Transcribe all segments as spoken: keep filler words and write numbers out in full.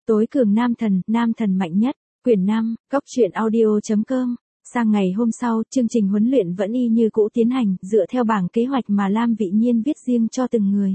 Tối cường nam thần, nam thần mạnh nhất, quyển năm, góc truyện audio.com. Sang ngày hôm sau, chương trình huấn luyện vẫn y như cũ tiến hành, dựa theo bảng kế hoạch mà Lam Vị Nhiên viết riêng cho từng người.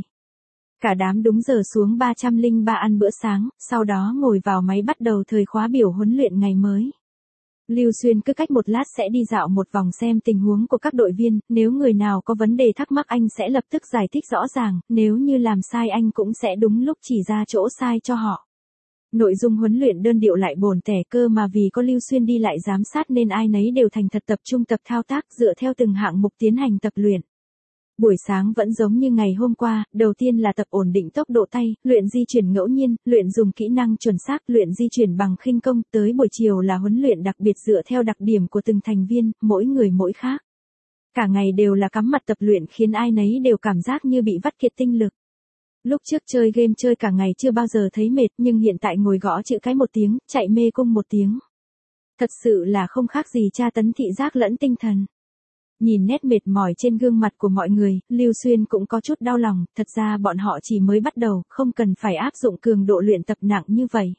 Cả đám đúng giờ xuống ba không ba ăn bữa sáng, sau đó ngồi vào máy bắt đầu thời khóa biểu huấn luyện ngày mới. Lưu Xuyên cứ cách một lát sẽ đi dạo một vòng xem tình huống của các đội viên, nếu người nào có vấn đề thắc mắc anh sẽ lập tức giải thích rõ ràng, nếu như làm sai anh cũng sẽ đúng lúc chỉ ra chỗ sai cho họ. Nội dung huấn luyện đơn điệu lại bồn tẻ cơ mà vì có Lưu Xuyên đi lại giám sát nên ai nấy đều thành thật tập trung tập thao tác dựa theo từng hạng mục tiến hành tập luyện. Buổi sáng vẫn giống như ngày hôm qua, đầu tiên là tập ổn định tốc độ tay, luyện di chuyển ngẫu nhiên, luyện dùng kỹ năng chuẩn xác, luyện di chuyển bằng khinh công, tới buổi chiều là huấn luyện đặc biệt dựa theo đặc điểm của từng thành viên, mỗi người mỗi khác. Cả ngày đều là cắm mặt tập luyện khiến ai nấy đều cảm giác như bị vắt kiệt tinh lực. Lúc trước chơi game chơi cả ngày chưa bao giờ thấy mệt nhưng hiện tại ngồi gõ chữ cái một tiếng, chạy mê cung một tiếng. Thật sự là không khác gì tra tấn thị giác lẫn tinh thần. Nhìn nét mệt mỏi trên gương mặt của mọi người, Lưu Xuyên cũng có chút đau lòng, thật ra bọn họ chỉ mới bắt đầu, không cần phải áp dụng cường độ luyện tập nặng như vậy.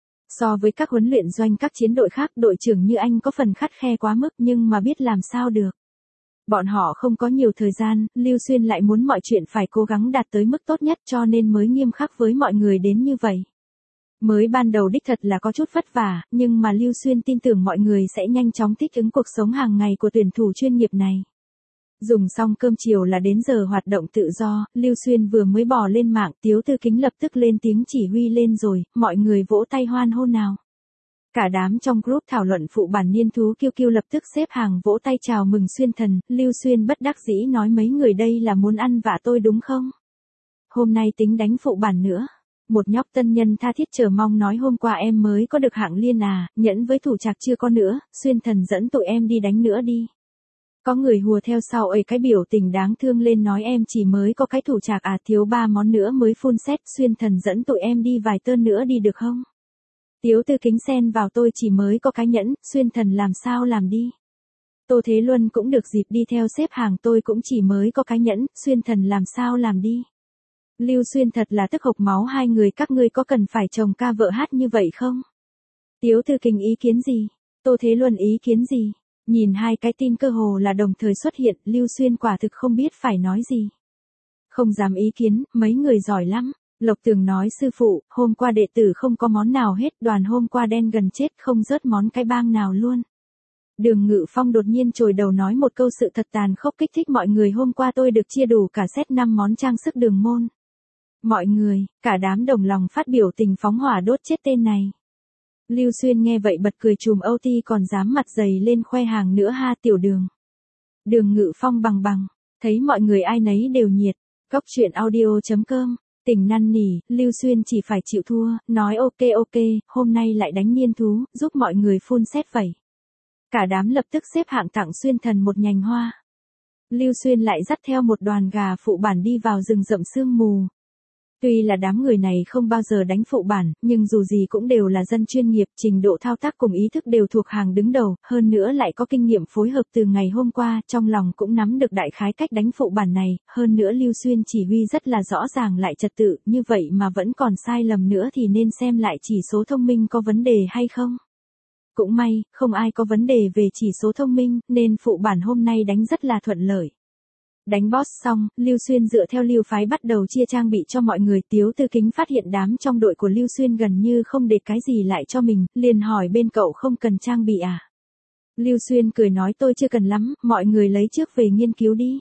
So với các huấn luyện doanh các chiến đội khác, đội trưởng như anh có phần khắt khe quá mức nhưng mà biết làm sao được. Bọn họ không có nhiều thời gian, Lưu Xuyên lại muốn mọi chuyện phải cố gắng đạt tới mức tốt nhất cho nên mới nghiêm khắc với mọi người đến như vậy. Mới ban đầu đích thật là có chút vất vả, nhưng mà Lưu Xuyên tin tưởng mọi người sẽ nhanh chóng thích ứng cuộc sống hàng ngày của tuyển thủ chuyên nghiệp này. Dùng xong cơm chiều là đến giờ hoạt động tự do, Lưu Xuyên vừa mới bò lên mạng, Tiếu Tư Kính lập tức lên tiếng chỉ huy lên rồi, mọi người vỗ tay hoan hô nào. Cả đám trong group thảo luận phụ bản niên thú kiêu kiêu lập tức xếp hàng vỗ tay chào mừng Xuyên thần, Lưu Xuyên bất đắc dĩ nói mấy người đây là muốn ăn vạ tôi đúng không? Hôm nay tính đánh phụ bản nữa. Một nhóc tân nhân tha thiết chờ mong nói hôm qua em mới có được hạng liên à, nhẫn với thủ trạc chưa có nữa, Xuyên thần dẫn tụi em đi đánh nữa đi. Có người hùa theo sau ấy cái biểu tình đáng thương lên nói em chỉ mới có cái thủ trạc à, thiếu ba món nữa mới full set, Xuyên thần dẫn tụi em đi vài tơn nữa đi được không? Tiếu Tư Kính xen vào tôi chỉ mới có cái nhẫn, Xuyên thần làm sao làm đi. Tô Thế Luân cũng được dịp đi theo xếp hàng, tôi cũng chỉ mới có cái nhẫn, Xuyên thần làm sao làm đi. Lưu Xuyên thật là tức hộc máu, hai người các ngươi có cần phải chồng ca vợ hát như vậy không? Tiếu Tư Kính ý kiến gì? Tô Thế Luân ý kiến gì? Nhìn hai cái tin cơ hồ là đồng thời xuất hiện, Lưu Xuyên quả thực không biết phải nói gì. Không dám ý kiến, mấy người giỏi lắm. Lộc Tường nói sư phụ, hôm qua đệ tử không có món nào hết, đoàn hôm qua đen gần chết không rớt món cái bang nào luôn. Đường Ngự Phong đột nhiên chồi đầu nói một câu sự thật tàn khốc kích thích mọi người, hôm qua tôi được chia đủ cả set năm món trang sức đường môn. Mọi người, cả đám đồng lòng phát biểu tình phóng hỏa đốt chết tên này. Lưu Xuyên nghe vậy bật cười chùm âu ti còn dám mặt dày lên khoe hàng nữa ha tiểu đường. Đường Ngự Phong bằng bằng, thấy mọi người ai nấy đều nhiệt, góc truyện audio.com. Tình năn nỉ, Lưu Xuyên chỉ phải chịu thua, nói ok ok, hôm nay lại đánh niên thú, giúp mọi người full set vậy. Cả đám lập tức xếp hạng tặng Xuyên thần một nhành hoa. Lưu Xuyên lại dắt theo một đoàn gà phụ bản đi vào rừng rậm sương mù. Tuy là đám người này không bao giờ đánh phụ bản, nhưng dù gì cũng đều là dân chuyên nghiệp, trình độ thao tác cùng ý thức đều thuộc hàng đứng đầu, hơn nữa lại có kinh nghiệm phối hợp từ ngày hôm qua, trong lòng cũng nắm được đại khái cách đánh phụ bản này, hơn nữa Lưu Xuyên chỉ huy rất là rõ ràng lại trật tự, như vậy mà vẫn còn sai lầm nữa thì nên xem lại chỉ số thông minh có vấn đề hay không. Cũng may, không ai có vấn đề về chỉ số thông minh, nên phụ bản hôm nay đánh rất là thuận lợi. Đánh boss xong, Lưu Xuyên dựa theo lưu phái bắt đầu chia trang bị cho mọi người. Tiếu Tư Kính phát hiện đám trong đội của Lưu Xuyên gần như không để cái gì lại cho mình, liền hỏi bên cậu không cần trang bị à. Lưu Xuyên cười nói tôi chưa cần lắm, mọi người lấy trước về nghiên cứu đi.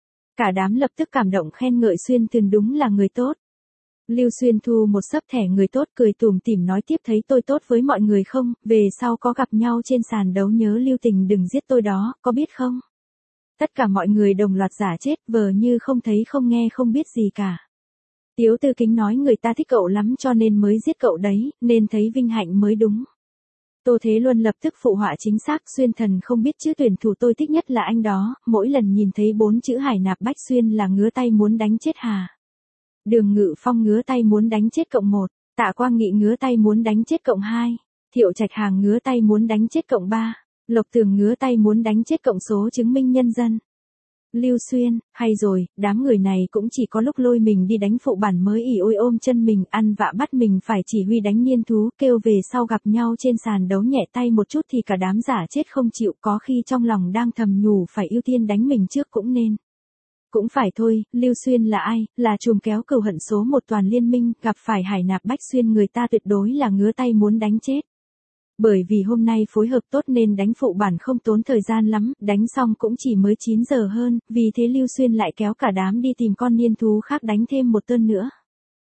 Cả đám lập tức cảm động khen ngợi Xuyên thần đúng là người tốt. Lưu Xuyên thu một xấp thẻ người tốt cười tủm tỉm nói tiếp thấy tôi tốt với mọi người không, về sau có gặp nhau trên sàn đấu nhớ lưu tình đừng giết tôi đó, có biết không? Tất cả mọi người đồng loạt giả chết, vờ như không thấy không nghe không biết gì cả. Tiếu Tư Kính nói người ta thích cậu lắm cho nên mới giết cậu đấy, nên thấy vinh hạnh mới đúng. Tô Thế Luân lập tức phụ họa chính xác, Xuyên thần không biết chứ tuyển thủ tôi thích nhất là anh đó, mỗi lần nhìn thấy bốn chữ Hải Nạp Bách Xuyên là ngứa tay muốn đánh chết hà. Đường Ngự Phong ngứa tay muốn đánh chết cộng một, Tạ Quang Nghị ngứa tay muốn đánh chết cộng hai, Thiệu Trạch Hàng ngứa tay muốn đánh chết cộng ba. Lộc Tường ngứa tay muốn đánh chết cộng số chứng minh nhân dân. Lưu Xuyên, hay rồi, đám người này cũng chỉ có lúc lôi mình đi đánh phụ bản mới ỉ ôi ôm chân mình ăn vạ bắt mình phải chỉ huy đánh niên thú, kêu về sau gặp nhau trên sàn đấu nhẹ tay một chút thì cả đám giả chết không chịu, có khi trong lòng đang thầm nhủ phải ưu tiên đánh mình trước cũng nên. Cũng phải thôi, Lưu Xuyên là ai, là chùm kéo cừu hận số một toàn liên minh, gặp phải Hải Nạp Bách Xuyên người ta tuyệt đối là ngứa tay muốn đánh chết. Bởi vì hôm nay phối hợp tốt nên đánh phụ bản không tốn thời gian lắm, đánh xong cũng chỉ mới chín giờ hơn, vì thế Lưu Xuyên lại kéo cả đám đi tìm con niên thú khác đánh thêm một tên nữa.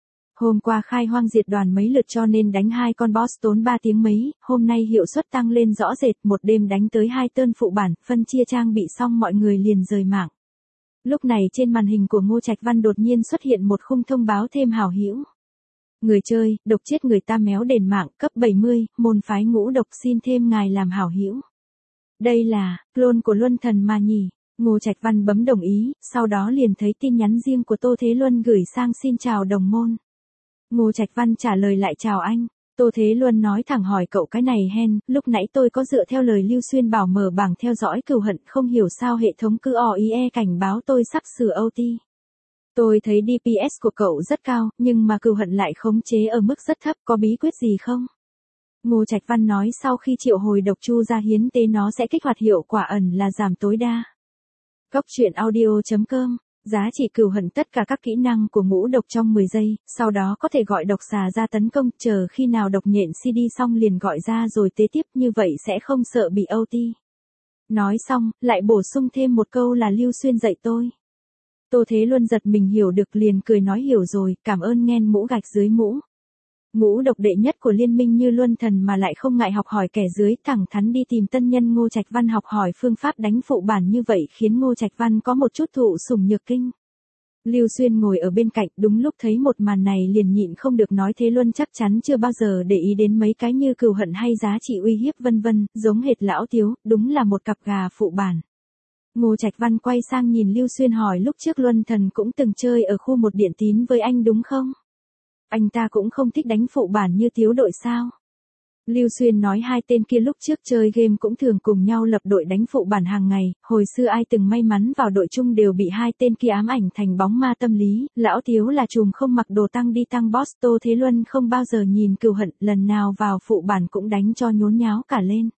Hôm qua khai hoang diệt đoàn mấy lượt cho nên đánh hai con boss tốn ba tiếng mấy, hôm nay hiệu suất tăng lên rõ rệt, một đêm đánh tới hai tên phụ bản, phân chia trang bị xong mọi người liền rời mạng. Lúc này trên màn hình của Ngô Trạch Văn đột nhiên xuất hiện một khung thông báo thêm hảo hữu. Người chơi, độc chết người ta méo đền mạng, cấp bảy mươi, môn phái ngũ độc xin thêm ngài làm hảo hữu. Đây là, clone của Luân Thần mà nhỉ? Ngô Trạch Văn bấm đồng ý, sau đó liền thấy tin nhắn riêng của Tô Thế Luân gửi sang xin chào đồng môn. Ngô Trạch Văn trả lời lại chào anh. Tô Thế Luân nói thẳng hỏi cậu cái này hen, lúc nãy tôi có dựa theo lời Lưu Xuyên bảo mở bảng theo dõi cừu hận, không hiểu sao hệ thống cứ o i e cảnh báo tôi sắp sửa o tê. Tôi thấy đê pê ét của cậu rất cao, nhưng mà cừu hận lại khống chế ở mức rất thấp, có bí quyết gì không? Ngô Trạch Văn nói sau khi triệu hồi độc chu ra hiến tế nó sẽ kích hoạt hiệu quả ẩn là giảm tối đa. Góc truyện audio chấm com, giá trị cừu hận tất cả các kỹ năng của ngũ độc trong mười giây, sau đó có thể gọi độc xà ra tấn công, chờ khi nào độc nhện xê đê xong liền gọi ra rồi tế tiếp, như vậy sẽ không sợ bị o tê. Nói xong, lại bổ sung thêm một câu là Lưu Xuyên dạy tôi. Tô Thế Luân giật mình hiểu được liền cười nói hiểu rồi, cảm ơn nghen mũ gạch dưới mũ. Ngũ độc đệ nhất của liên minh như Luân Thần mà lại không ngại học hỏi kẻ dưới, thẳng thắn đi tìm tân nhân Ngô Trạch Văn học hỏi phương pháp đánh phụ bản như vậy khiến Ngô Trạch Văn có một chút thụ sủng nhược kinh. Lưu Xuyên ngồi ở bên cạnh đúng lúc thấy một màn này liền nhịn không được nói Thế Luân chắc chắn chưa bao giờ để ý đến mấy cái như cừu hận hay giá trị uy hiếp vân vân, giống hệt lão Tiếu, đúng là một cặp gà phụ bản. Ngô Trạch Văn quay sang nhìn Lưu Xuyên hỏi lúc trước Luân Thần cũng từng chơi ở khu một điện tín với anh đúng không? Anh ta cũng không thích đánh phụ bản như Tiếu đội sao? Lưu Xuyên nói hai tên kia lúc trước chơi game cũng thường cùng nhau lập đội đánh phụ bản hàng ngày, hồi xưa ai từng may mắn vào đội chung đều bị hai tên kia ám ảnh thành bóng ma tâm lý, lão Tiếu là chùm không mặc đồ tăng đi tăng boss, Tô Thế Luân không bao giờ nhìn cừu hận, lần nào vào phụ bản cũng đánh cho nhốn nháo cả lên.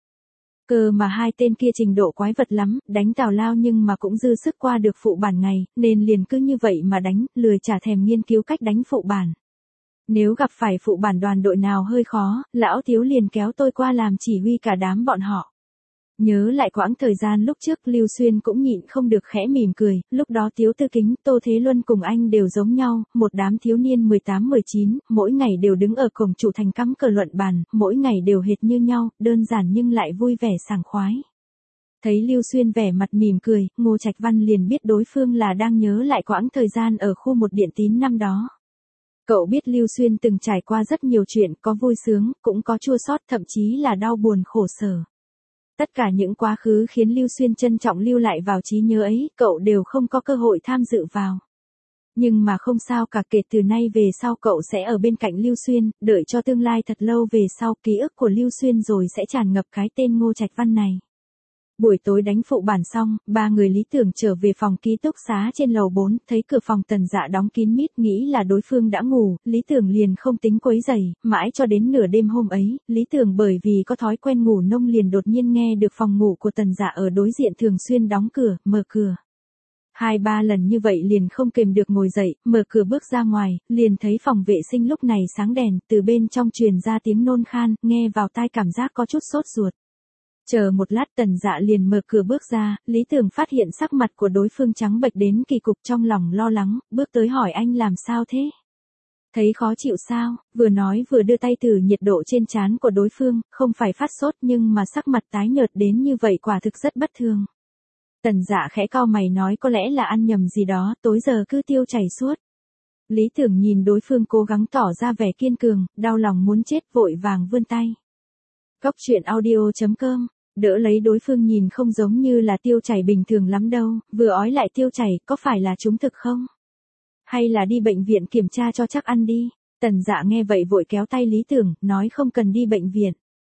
Cơ mà hai tên kia trình độ quái vật lắm, đánh tào lao nhưng mà cũng dư sức qua được phụ bản ngày, nên liền cứ như vậy mà đánh, lười chả thèm nghiên cứu cách đánh phụ bản. Nếu gặp phải phụ bản đoàn đội nào hơi khó, lão Tiếu liền kéo tôi qua làm chỉ huy cả đám bọn họ. Nhớ lại quãng thời gian lúc trước Lưu Xuyên cũng nhịn không được khẽ mỉm cười, lúc đó Tiếu Tư Kính, Tô Thế Luân cùng anh đều giống nhau, một đám thiếu niên mười tám mười chín, mỗi ngày đều đứng ở cổng trụ thành cắm cờ luận bàn, mỗi ngày đều hệt như nhau, đơn giản nhưng lại vui vẻ sảng khoái. Thấy Lưu Xuyên vẻ mặt mỉm cười, Ngô Trạch Văn liền biết đối phương là đang nhớ lại quãng thời gian ở khu một điện tín năm đó. Cậu biết Lưu Xuyên từng trải qua rất nhiều chuyện, có vui sướng, cũng có chua xót, thậm chí là đau buồn khổ sở. Tất cả những quá khứ khiến Lưu Xuyên trân trọng lưu lại vào trí nhớ ấy, cậu đều không có cơ hội tham dự vào. Nhưng mà không sao cả, kể từ nay về sau cậu sẽ ở bên cạnh Lưu Xuyên, đợi cho tương lai thật lâu về sau ký ức của Lưu Xuyên rồi sẽ tràn ngập cái tên Ngô Trạch Văn này. Buổi tối đánh phụ bản xong, ba người Lý Tưởng trở về phòng ký túc xá trên lầu bốn, thấy cửa phòng Tần Dạ đóng kín mít, nghĩ là đối phương đã ngủ, Lý Tưởng liền không tính quấy rầy, mãi cho đến nửa đêm hôm ấy, Lý Tưởng bởi vì có thói quen ngủ nông liền đột nhiên nghe được phòng ngủ của Tần Dạ ở đối diện thường xuyên đóng cửa, mở cửa. Hai ba lần như vậy liền không kềm được ngồi dậy, mở cửa bước ra ngoài, liền thấy phòng vệ sinh lúc này sáng đèn, từ bên trong truyền ra tiếng nôn khan, nghe vào tai cảm giác có chút sốt ruột. Chờ một lát Tần Dạ liền mở cửa bước ra, Lý Tưởng phát hiện sắc mặt của đối phương trắng bệch đến kỳ cục, trong lòng lo lắng, bước tới hỏi anh làm sao thế? Thấy khó chịu sao? Vừa nói vừa đưa tay thử nhiệt độ trên trán của đối phương, không phải phát sốt nhưng mà sắc mặt tái nhợt đến như vậy quả thực rất bất thường. Tần Dạ khẽ cau mày nói có lẽ là ăn nhầm gì đó, tối giờ cứ tiêu chảy suốt. Lý Tưởng nhìn đối phương cố gắng tỏ ra vẻ kiên cường, đau lòng muốn chết vội vàng vươn tay. Góc truyện audio chấm com, đỡ lấy đối phương nhìn không giống như là tiêu chảy bình thường lắm đâu, vừa ói lại tiêu chảy, có phải là trúng thực không? Hay là đi bệnh viện kiểm tra cho chắc ăn đi. Tần Dạ nghe vậy vội kéo tay Lý Tưởng, nói không cần đi bệnh viện.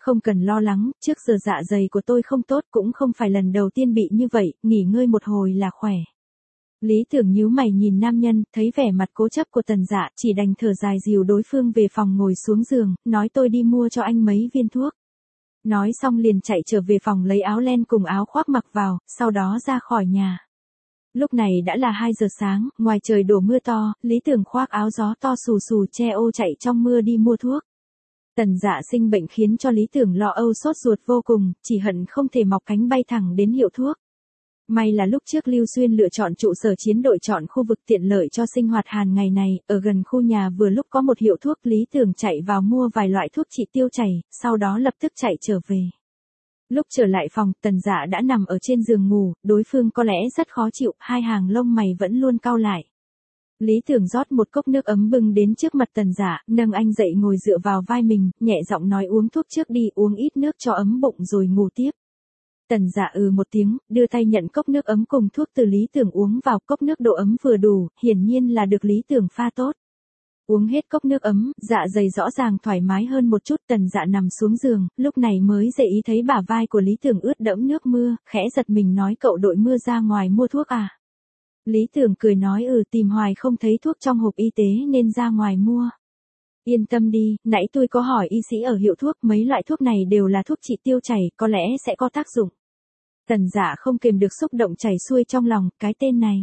Không cần lo lắng, trước giờ dạ dày của tôi không tốt, cũng không phải lần đầu tiên bị như vậy, nghỉ ngơi một hồi là khỏe. Lý Tưởng nhíu mày nhìn nam nhân, thấy vẻ mặt cố chấp của Tần Dạ, chỉ đành thở dài dìu đối phương về phòng ngồi xuống giường, nói tôi đi mua cho anh mấy viên thuốc. Nói xong liền chạy trở về phòng lấy áo len cùng áo khoác mặc vào, sau đó ra khỏi nhà. Lúc này đã là hai giờ sáng, ngoài trời đổ mưa to, Lý Tưởng khoác áo gió to xù xù che ô chạy trong mưa đi mua thuốc. Tần Dạ sinh bệnh khiến cho Lý Tưởng lo âu sốt ruột vô cùng, chỉ hận không thể mọc cánh bay thẳng đến hiệu thuốc. May là lúc trước Lưu Xuyên lựa chọn trụ sở chiến đội chọn khu vực tiện lợi cho sinh hoạt hàng ngày này, ở gần khu nhà vừa lúc có một hiệu thuốc, Lý Tưởng chạy vào mua vài loại thuốc trị tiêu chảy, sau đó lập tức chạy trở về. Lúc trở lại phòng, Tần Dạ đã nằm ở trên giường ngủ, đối phương có lẽ rất khó chịu, hai hàng lông mày vẫn luôn cau lại. Lý Tưởng rót một cốc nước ấm bưng đến trước mặt Tần Dạ, nâng anh dậy ngồi dựa vào vai mình, nhẹ giọng nói uống thuốc trước đi, uống ít nước cho ấm bụng rồi ngủ tiếp. Tần Dạ ừ một tiếng, đưa tay nhận cốc nước ấm cùng thuốc từ Lý Tưởng uống vào, cốc nước độ ấm vừa đủ, hiển nhiên là được Lý Tưởng pha tốt. Uống hết cốc nước ấm, dạ dày rõ ràng thoải mái hơn một chút. Tần Dạ nằm xuống giường, lúc này mới để ý thấy bả vai của Lý Tưởng ướt đẫm nước mưa, khẽ giật mình nói cậu đội mưa ra ngoài mua thuốc à. Lý Tưởng cười nói ừ tìm hoài không thấy thuốc trong hộp y tế nên ra ngoài mua. Yên tâm đi, nãy tôi có hỏi y sĩ ở hiệu thuốc, mấy loại thuốc này đều là thuốc trị tiêu chảy, có lẽ sẽ có tác dụng. Tần Dạ không kềm được xúc động chảy xuôi trong lòng, cái tên này.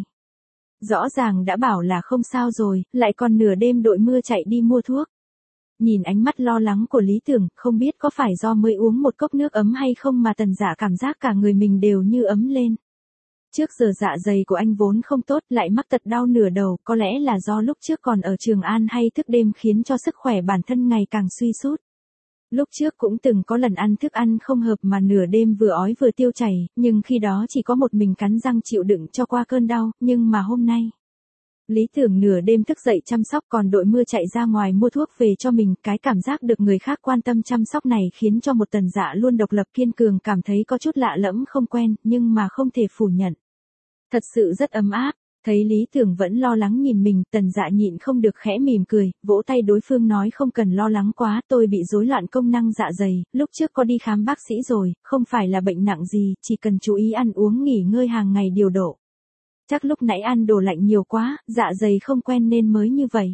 Rõ ràng đã bảo là không sao rồi, lại còn nửa đêm đội mưa chạy đi mua thuốc. Nhìn ánh mắt lo lắng của Lý Tưởng, không biết có phải do mới uống một cốc nước ấm hay không mà Tần Dạ cảm giác cả người mình đều như ấm lên. Trước giờ dạ dày của anh vốn không tốt, lại mắc tật đau nửa đầu, có lẽ là do lúc trước còn ở Trường An hay thức đêm khiến cho sức khỏe bản thân ngày càng suy sút. Lúc trước cũng từng có lần ăn thức ăn không hợp mà nửa đêm vừa ói vừa tiêu chảy, nhưng khi đó chỉ có một mình cắn răng chịu đựng cho qua cơn đau, nhưng mà hôm nay. Lý Tưởng nửa đêm thức dậy chăm sóc còn đội mưa chạy ra ngoài mua thuốc về cho mình, cái cảm giác được người khác quan tâm chăm sóc này khiến cho một Tần Dạ luôn độc lập kiên cường cảm thấy có chút lạ lẫm không quen, nhưng mà không thể phủ nhận. Thật sự rất ấm áp. Thấy Lý Tưởng vẫn lo lắng nhìn mình, Tần Dạ nhịn không được khẽ mỉm cười, vỗ tay đối phương nói không cần lo lắng quá, tôi bị rối loạn công năng dạ dày, lúc trước có đi khám bác sĩ rồi, không phải là bệnh nặng gì, chỉ cần chú ý ăn uống nghỉ ngơi hàng ngày điều độ. Chắc lúc nãy ăn đồ lạnh nhiều quá, dạ dày không quen nên mới như vậy.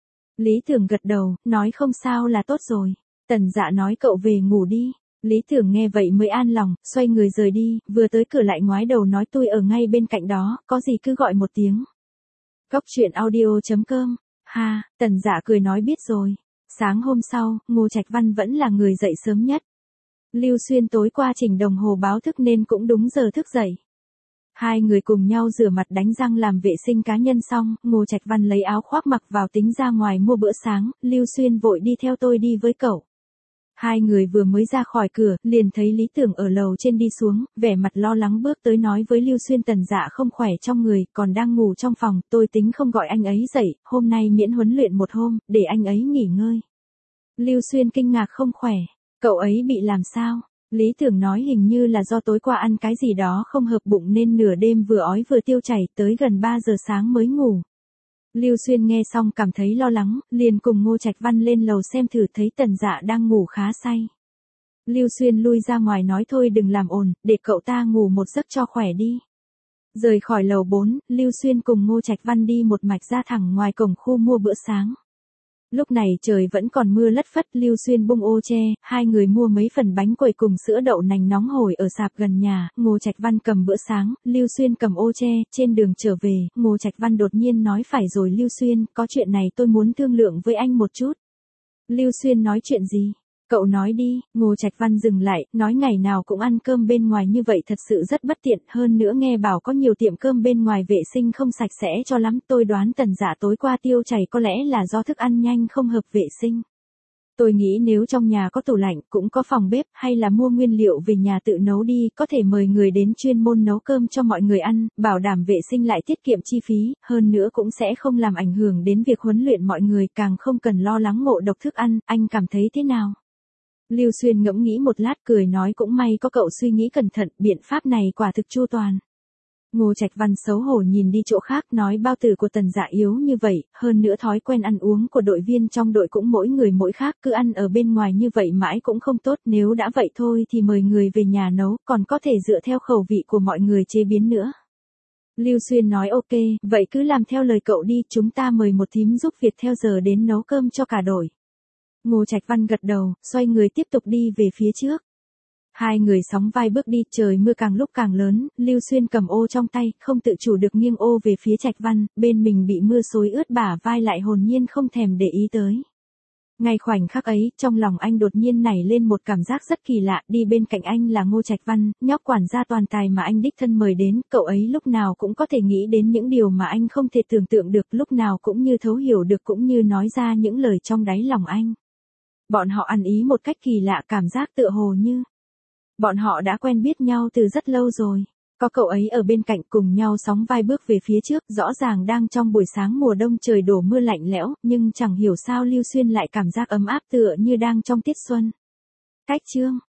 Lý Tưởng gật đầu, nói không sao là tốt rồi. Tần Dạ nói cậu về ngủ đi. Lý Tưởng nghe vậy mới an lòng, xoay người rời đi, vừa tới cửa lại ngoái đầu nói tôi ở ngay bên cạnh đó, có gì cứ gọi một tiếng. Góc truyện audio chấm com. Ha, Tần Dạ cười nói biết rồi. Sáng hôm sau, Ngô Trạch Văn vẫn là người dậy sớm nhất. Lưu Xuyên tối qua chỉnh đồng hồ báo thức nên cũng đúng giờ thức dậy. Hai người cùng nhau rửa mặt đánh răng làm vệ sinh cá nhân xong, Ngô Trạch Văn lấy áo khoác mặc vào tính ra ngoài mua bữa sáng, Lưu Xuyên vội đi theo tôi đi với cậu. Hai người vừa mới ra khỏi cửa, liền thấy Lý Tưởng ở lầu trên đi xuống, vẻ mặt lo lắng bước tới nói với Lưu Xuyên Tần Dạ không khỏe trong người, còn đang ngủ trong phòng, tôi tính không gọi anh ấy dậy, hôm nay miễn huấn luyện một hôm, để anh ấy nghỉ ngơi. Lưu Xuyên kinh ngạc không khỏe, cậu ấy bị làm sao? Lý Tưởng nói hình như là do tối qua ăn cái gì đó không hợp bụng nên nửa đêm vừa ói vừa tiêu chảy, tới gần ba giờ sáng mới ngủ. Lưu Xuyên nghe xong cảm thấy lo lắng, liền cùng Ngô Trạch Văn lên lầu xem thử thấy Tần Dạ đang ngủ khá say. Lưu Xuyên lui ra ngoài nói thôi đừng làm ồn, để cậu ta ngủ một giấc cho khỏe đi. Rời khỏi lầu bốn, Lưu Xuyên cùng Ngô Trạch Văn đi một mạch ra thẳng ngoài cổng khu mua bữa sáng. Lúc này trời vẫn còn mưa lất phất, Lưu Xuyên bung ô che, hai người mua mấy phần bánh quẩy cùng sữa đậu nành nóng hổi ở sạp gần nhà, Ngô Trạch Văn cầm bữa sáng, Lưu Xuyên cầm ô che, trên đường trở về, Ngô Trạch Văn đột nhiên nói phải rồi Lưu Xuyên, có chuyện này tôi muốn thương lượng với anh một chút. Lưu Xuyên nói chuyện gì? Cậu nói đi, Ngô Trạch Văn dừng lại, nói ngày nào cũng ăn cơm bên ngoài như vậy thật sự rất bất tiện, hơn nữa nghe bảo có nhiều tiệm cơm bên ngoài vệ sinh không sạch sẽ cho lắm, tôi đoán Tần Dạ tối qua tiêu chảy có lẽ là do thức ăn nhanh không hợp vệ sinh. Tôi nghĩ nếu trong nhà có tủ lạnh, cũng có phòng bếp, hay là mua nguyên liệu về nhà tự nấu đi, có thể mời người đến chuyên môn nấu cơm cho mọi người ăn, bảo đảm vệ sinh lại tiết kiệm chi phí, hơn nữa cũng sẽ không làm ảnh hưởng đến việc huấn luyện mọi người, càng không cần lo lắng ngộ độc thức ăn, anh cảm thấy thế nào? Lưu Xuyên ngẫm nghĩ một lát cười nói cũng may có cậu suy nghĩ cẩn thận, biện pháp này quả thực chu toàn. Ngô Trạch Văn xấu hổ nhìn đi chỗ khác, nói bao tử của Tần Dạ yếu như vậy, hơn nữa thói quen ăn uống của đội viên trong đội cũng mỗi người mỗi khác, cứ ăn ở bên ngoài như vậy mãi cũng không tốt, nếu đã vậy thôi thì mời người về nhà nấu, còn có thể dựa theo khẩu vị của mọi người chế biến nữa. Lưu Xuyên nói ok, vậy cứ làm theo lời cậu đi, chúng ta mời một thím giúp việc theo giờ đến nấu cơm cho cả đội. Ngô Trạch Văn gật đầu, xoay người tiếp tục đi về phía trước. Hai người sóng vai bước đi, trời mưa càng lúc càng lớn, Lưu Xuyên cầm ô trong tay, không tự chủ được nghiêng ô về phía Trạch Văn, bên mình bị mưa xối ướt bả vai lại hồn nhiên không thèm để ý tới. Ngay khoảnh khắc ấy, trong lòng anh đột nhiên nảy lên một cảm giác rất kỳ lạ, đi bên cạnh anh là Ngô Trạch Văn, nhóc quản gia toàn tài mà anh đích thân mời đến, cậu ấy lúc nào cũng có thể nghĩ đến những điều mà anh không thể tưởng tượng được, lúc nào cũng như thấu hiểu được cũng như nói ra những lời trong đáy lòng anh. Bọn họ ăn ý một cách kỳ lạ, cảm giác tựa hồ như bọn họ đã quen biết nhau từ rất lâu rồi. Có cậu ấy ở bên cạnh cùng nhau sóng vai bước về phía trước, rõ ràng đang trong buổi sáng mùa đông trời đổ mưa lạnh lẽo, nhưng chẳng hiểu sao Lưu Xuyên lại cảm giác ấm áp tựa như đang trong tiết xuân. Cách chương